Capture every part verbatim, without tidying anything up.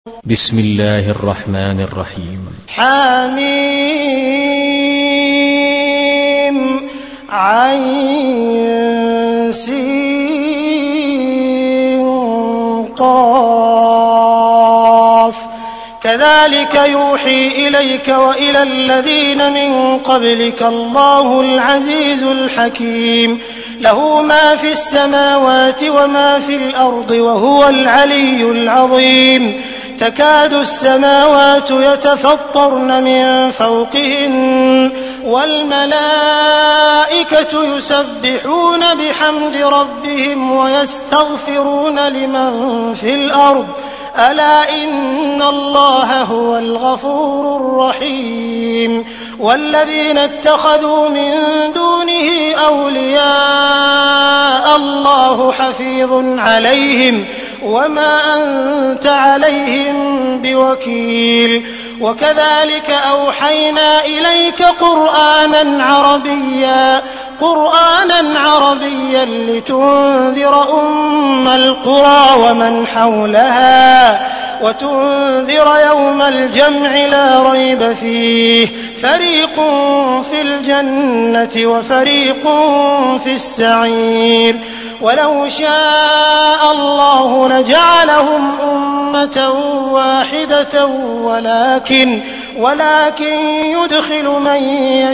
بسم الله الرحمن الرحيم. حميم عين سين قاف كذلك يوحي إليك وإلى الذين من قبلك الله العزيز الحكيم له ما في السماوات وما في الأرض وهو العلي العظيم تكاد السماوات يتفطرن من فوقهن والملائكة يسبحون بحمد ربهم ويستغفرون لمن في الأرض ألا إن الله هو الغفور الرحيم والذين اتخذوا من دونه أولياء الله حفيظ عليهم وما أنت عليهم بوكيل وكذلك أوحينا إليك قرآنا عربيا قرآنا عربيا لتنذر أم القرى ومن حولها وتنذر يوم الجمع لا ريب فيه فريق في الجنة وفريق في السعير ولو شاء الله لجعلهم أمة واحدة ولكن ولكن يدخل من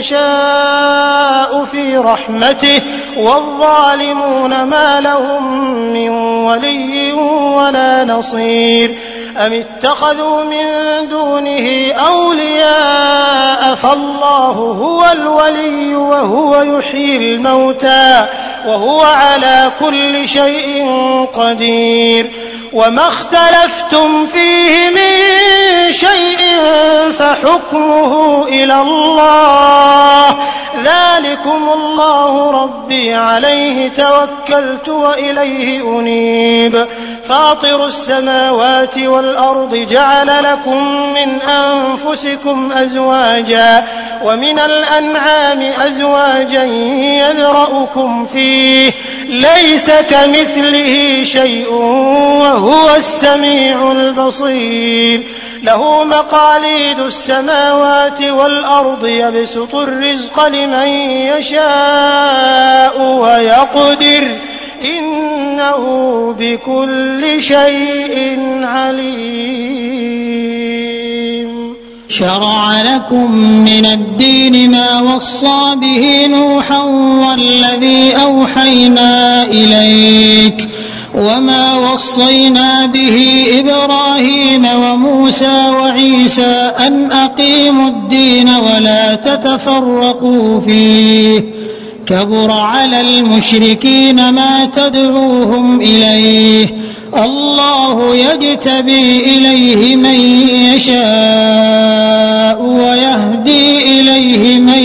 يشاء في رحمته والظالمون ما لهم من ولي ولا نصير أم اتخذوا من دونه أولياء فالله هو الولي وهو يحيي الموتى وهو على كل شيء قدير وما اختلفتم فيه من شيء فحكمه إلى الله ذلكم الله ربي عليه توكلت وإليه أنيب فاطر السماوات والأرض جعل لكم من أنفسكم أزواجا ومن الأنعام أزواجا يذرأكم فيه ليس كمثله شيء وهو السميع البصير له مقاليد السماوات والأرض يبسط الرزق لمن يشاء ويقدر إنه بكل شيء عليم شرع لكم من الدين ما وصى به نوحا والذي أوحينا إليك وما وصينا به إبراهيم وموسى وعيسى أن أقيموا الدين ولا تتفرقوا فيه كبر على المشركين ما تدعوهم إليه الله يجتبي إليه من يشاء ويهدي إليه من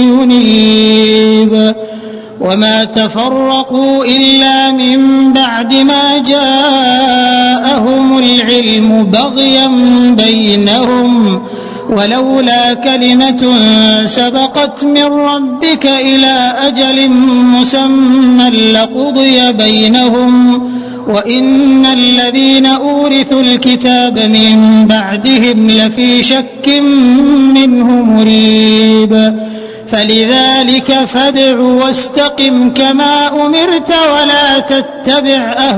ينيب وما تفرقوا إلا من بعد ما جاءهم العلم بغيا بينهم ولولا كلمة سبقت من ربك إلى أجل مسمى لقضي بينهم وإن الذين أورثوا الكتاب من بعدهم لفي شك منه مريب فلذلك فادع واستقم كما أمرت ولا تتبع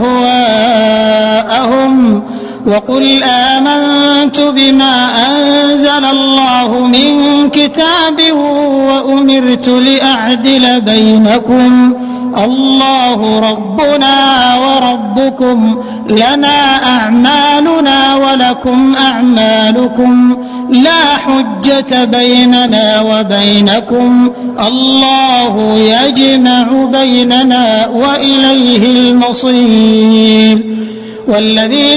أهواءهم وقل آمنت بما أنزل الله من كتاب وأمرت لأعدل بينكم الله ربنا وربكم لنا أعمالنا ولكم أعمالكم لا حجة بيننا وبينكم الله يجمع بيننا وإليه المصير والذين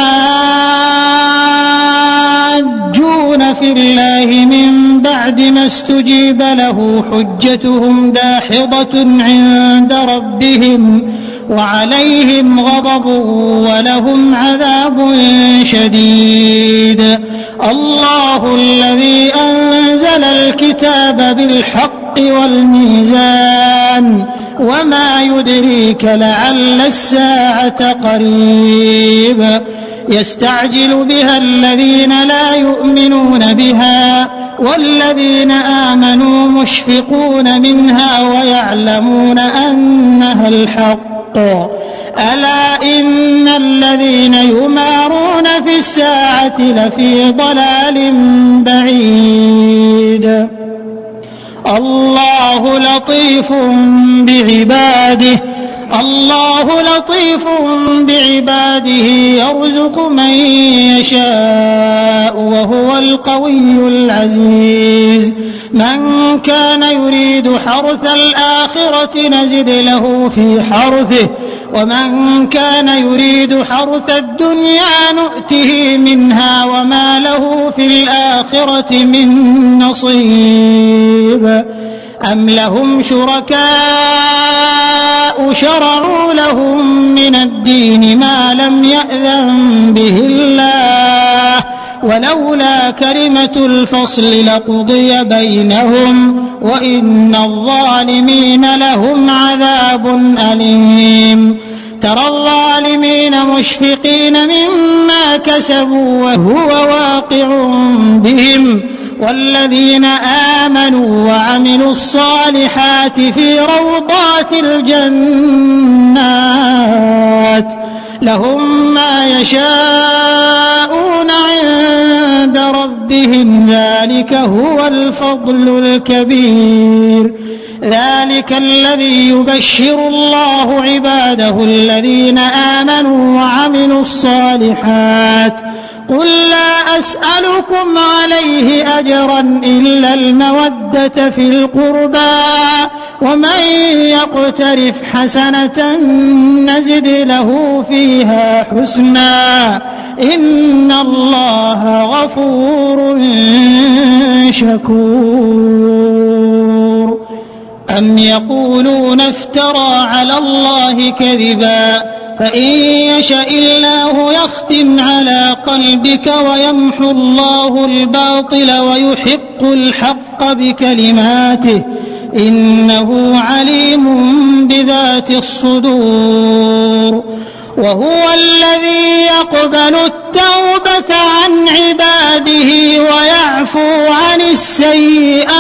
يحاجون في الله من بعد ما استجيب له حجتهم داحضة عند ربهم وعليهم غضب ولهم عذاب شديد الله الذي أنزل الكتاب بالحق والميزان وما يدريك لعل الساعة قريب يستعجل بها الذين لا يؤمنون بها والذين آمنوا مشفقون منها ويعلمون أنها الحق. ألا إن الذين يمارون في الساعة لفي ضلال بعيد. الله لطيف بعباده الله لطيف بعباده يرزق من يشاء وهو القوي العزيز. من كان يريد حرث الآخرة نزد له في حرثه ومن كان يريد حرث الدنيا نؤته منها وما له في الآخرة من نصيب. أم لهم شركاء شرعوا لهم من الدين ما لم يأذن به الله ولولا كلمة الفصل لقضي بينهم وإن الظالمين لهم عذاب أليم. ترى الظالمين مشفقين مما كسبوا وهو واقع بهم والذين آمنوا وعملوا الصالحات في روضات الجنات لهم ما يشاءون عند ربهم ذلك هو الفضل الكبير. ذلك الذي يبشر الله عباده الذين آمنوا وعملوا الصالحات. قل لا أسألكم عليه أجرا إلا المودة في القربى ومن يقترف حسنة نزد له فيها حسنا إن الله غفور شكور. أم يقولون افترى على الله كذبا فإن يشأ الله يختم على قلبك ويمحو الله الباطل ويحق الحق بكلماته إنه عليم بذات الصدور. وهو الذي يقبل التوبة عن عباده ويعفو عن السيئات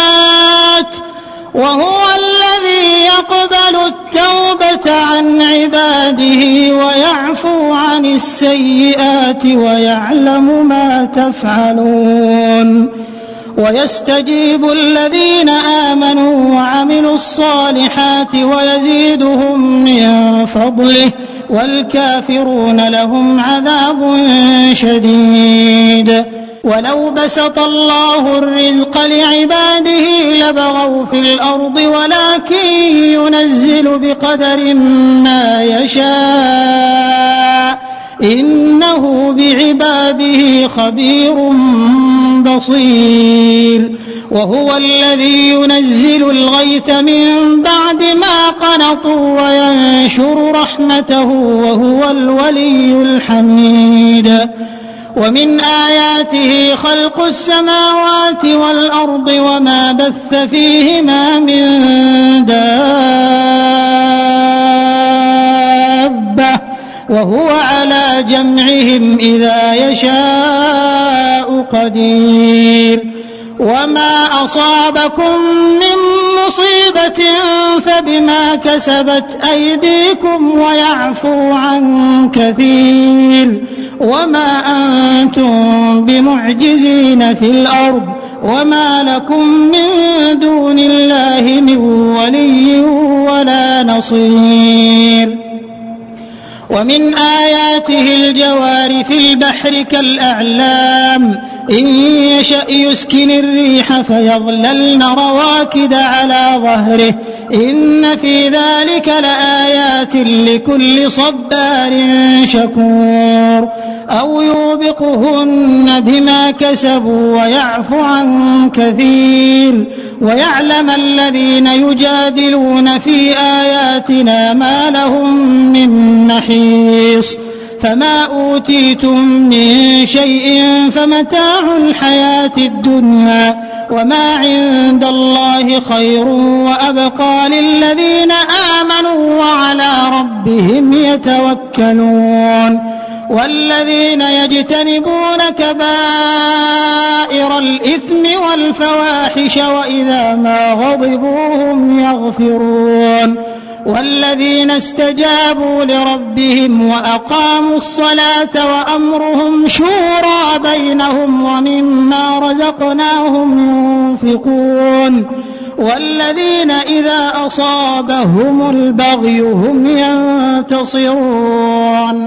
وهو الذي يقبل التوبة عن عباده ويعفو عن السيئات ويعلم ما تفعلون. ويستجيب الذين آمنوا وعملوا الصالحات ويزيدهم من فضله والكافرون لهم عذاب شديد. ولو بسط الله الرزق لعباده لبغوا في الأرض ولكن ينزل بقدر ما يشاء إنه بعباده خبير بصير. وهو الذي ينزل الغيث من بعد ما قنطوا وينشر رحمته وهو الولي الحميد. ومن آياته خلق السماوات والأرض وما بث فيهما من دابة وهو على جمعهم إذا يشاء قدير. وما أصابكم من مصيبة فبما كسبت أيديكم ويعفو عن كثير. وما أنتم بمعجزين في الأرض وما لكم من دون الله من ولي ولا نصير. ومن آياته الجوار في البحر كالأعلام إن يشأ يسكن الريح فيظللن رواكد على ظهره إن في ذلك لآيات لكل صبار شكور. أو يوبقهن بما كسبوا ويعفو عن كثير. ويعلم الذين يجادلون في آياتنا ما لهم من محيص. فما أوتيتم من شيء فمتاع الحياة الدنيا وما عند الله خير وأبقى للذين آمنوا وعلى ربهم يتوكلون. والذين يجتنبون كبائر الإثم والفواحش وإذا ما غضبوا هم يغفرون والذين استجابوا لربهم وأقاموا الصلاة وأمرهم شورى بينهم ومما رزقناهم ينفقون والذين إذا أصابهم البغي هم ينتصرون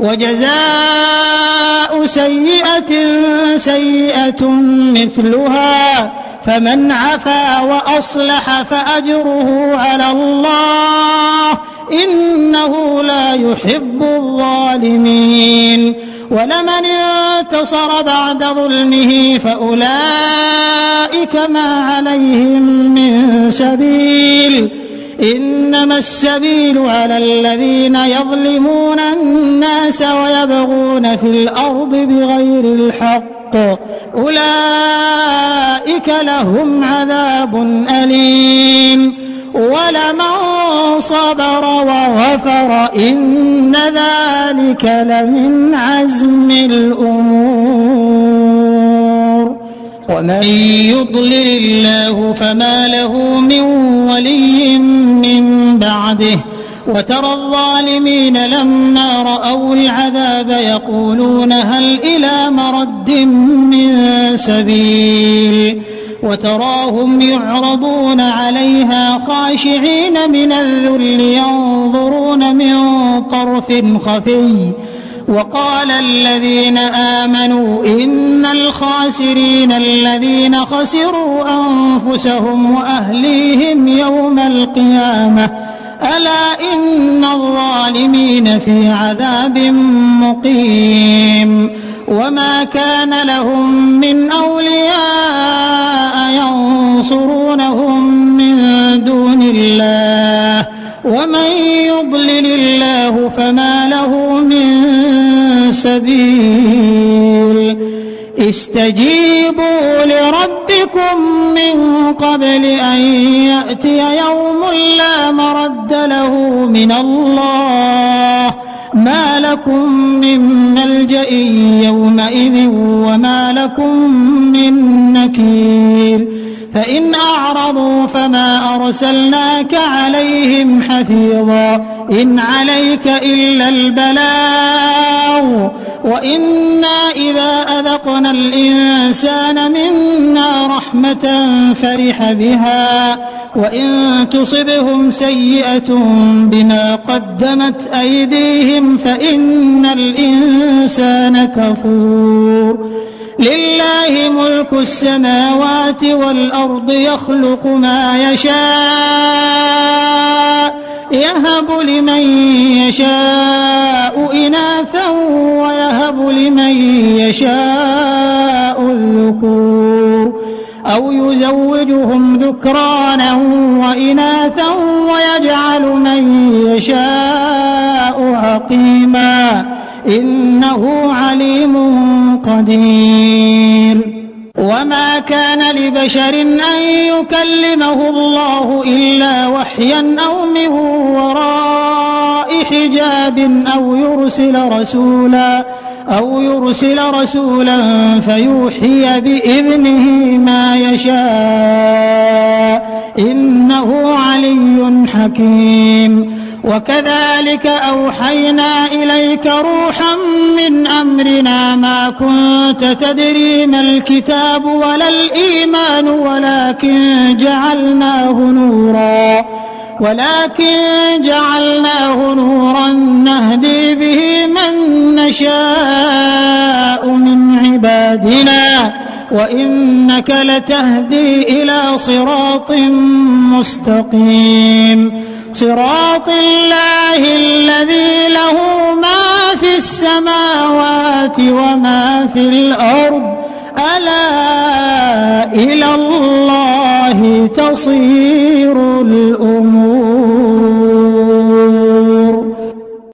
وجزاء سيئة سيئة مثلها فمن عفا وأصلح فأجره على الله إنه لا يحب الظالمين ولمن انتصر بعد ظلمه فأولئك ما عليهم من سبيل إنما السبيل على الذين يظلمون الناس ويبغون في الأرض بغير الحق أولئك لهم عذاب أليم ولمن صبر وغفر إن ذلك لمن عزم الأمور ومن يضلل الله فما له من ولي من بعده وترى الظالمين لما رأوا العذاب يقولون هل إلى مرد من سبيل وتراهم يعرضون عليها خاشعين من الذل ينظرون من طرف خفي وقال الذين آمنوا إن الخاسرين الذين خسروا أنفسهم وأهليهم يوم القيامة ألا إن الظالمين في عذاب مقيم وما كان لهم من أولياء ينصرونهم من دون الله ومن يضلل الله فما له من سبيل استجيبوا لربكم من قبل أن يأتي يوم لا مرد له من الله ما لكم من ملجأ يومئذ وما لكم من نكير فإن أعرضوا فما أرسلناك عليهم حفيظا إن عليك إلا البلاغ وإنا إذا أذقنا الإنسان منا رحمة فرح بها وإن تصبهم سيئة بما قدمت أيديهم فإن الإنسان كفور لله ملك السماوات والأرض يخلق ما يشاء يهب لمن يشاء إناثا ويهب لمن يشاء الذكور أو يزوجهم ذكرانا وإناثا ويجعل من يشاء عقيما إنه عليم قدير وما كان لبشر أن يكلمه الله إلا وحيا أو من وراء حجاب أو يرسل رسولا أو يرسل رسولا فيوحي بإذنه ما يشاء إنه علي حكيم وكذلك أوحينا إليك روحا من أمرنا ما كنت تدري ما الكتاب ولا الإيمان ولكن جعلناه نورا ولكن جعلناه نورا نهدي به من نشاء من عبادنا وإنك لتهدي إلى صراط مستقيم صراط الله الذي له ما في السماوات وما في الأرض ألا إلى الله تصير الأمور